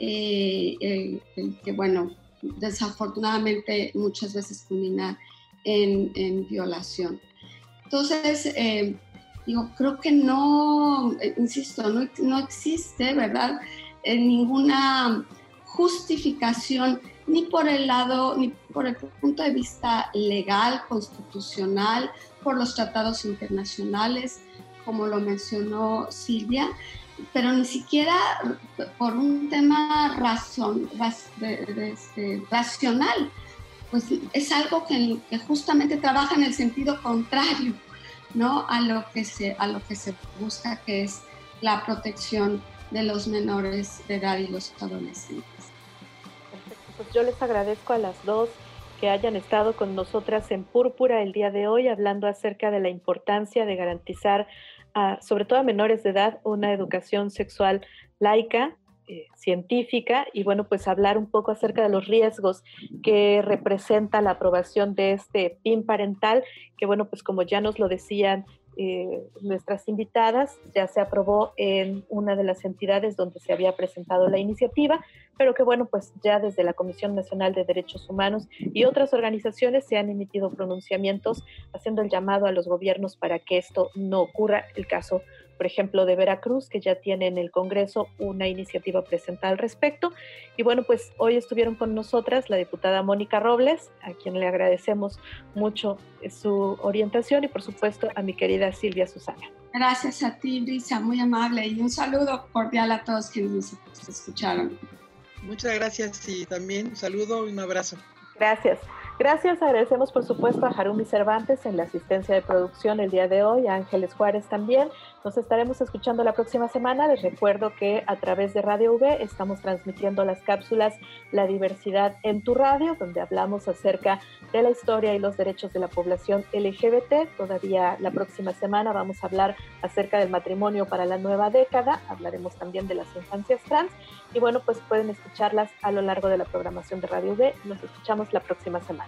eh, eh, que bueno, desafortunadamente muchas veces culmina en, en violación. Entonces, eh, digo, creo que no, eh, insisto, no, no existe, ¿verdad?, eh, ninguna justificación ni por el lado, ni por el punto de vista legal, constitucional, por los tratados internacionales, como lo mencionó Silvia, pero ni siquiera por un tema razón, raz, de, de, de, racional. Pues es algo que, que justamente trabaja en el sentido contrario, ¿no?, a lo que se, a lo que se busca, que es la protección de los menores de edad y los adolescentes. Perfecto. Pues yo les agradezco a las dos que hayan estado con nosotras en Púrpura el día de hoy, hablando acerca de la importancia de garantizar, a, sobre todo a menores de edad, una educación sexual laica, Eh, científica, y bueno, pues hablar un poco acerca de los riesgos que representa la aprobación de este P I N parental, que bueno, pues como ya nos lo decían eh, nuestras invitadas, ya se aprobó en una de las entidades donde se había presentado la iniciativa, pero que bueno, pues ya desde la Comisión Nacional de Derechos Humanos y otras organizaciones se han emitido pronunciamientos haciendo el llamado a los gobiernos para que esto no ocurra. El caso, por ejemplo, de Veracruz, que ya tiene en el Congreso una iniciativa presentada al respecto. Y bueno, pues hoy estuvieron con nosotras la diputada Mónica Robles, a quien le agradecemos mucho su orientación, y por supuesto a mi querida Silvia Susana. Gracias a ti, Brisa, muy amable, y un saludo cordial a todos quienes nos escucharon. Muchas gracias, y también un saludo y un abrazo. Gracias. Gracias, agradecemos por supuesto a Harumi Cervantes en la asistencia de producción el día de hoy, a Ángeles Juárez también. Nos estaremos escuchando la próxima semana. Les recuerdo que a través de Radio V estamos transmitiendo las cápsulas La Diversidad en tu Radio, donde hablamos acerca de la historia y los derechos de la población L G B T. Todavía la próxima semana vamos a hablar acerca del matrimonio para la nueva década, hablaremos también de las infancias trans, y bueno, pues pueden escucharlas a lo largo de la programación de Radio V. Nos escuchamos la próxima semana.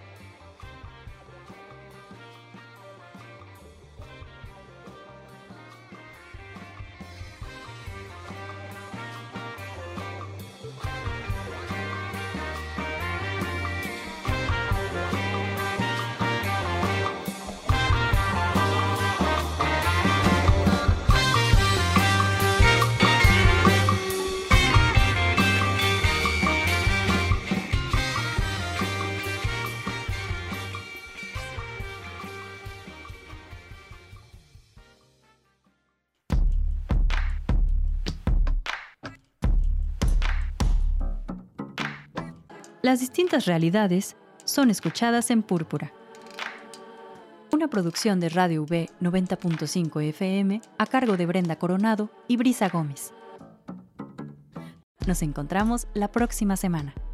Las distintas realidades son escuchadas en Púrpura. Una producción de Radio V noventa punto cinco F M a cargo de Brenda Coronado y Brisa Gómez. Nos encontramos la próxima semana.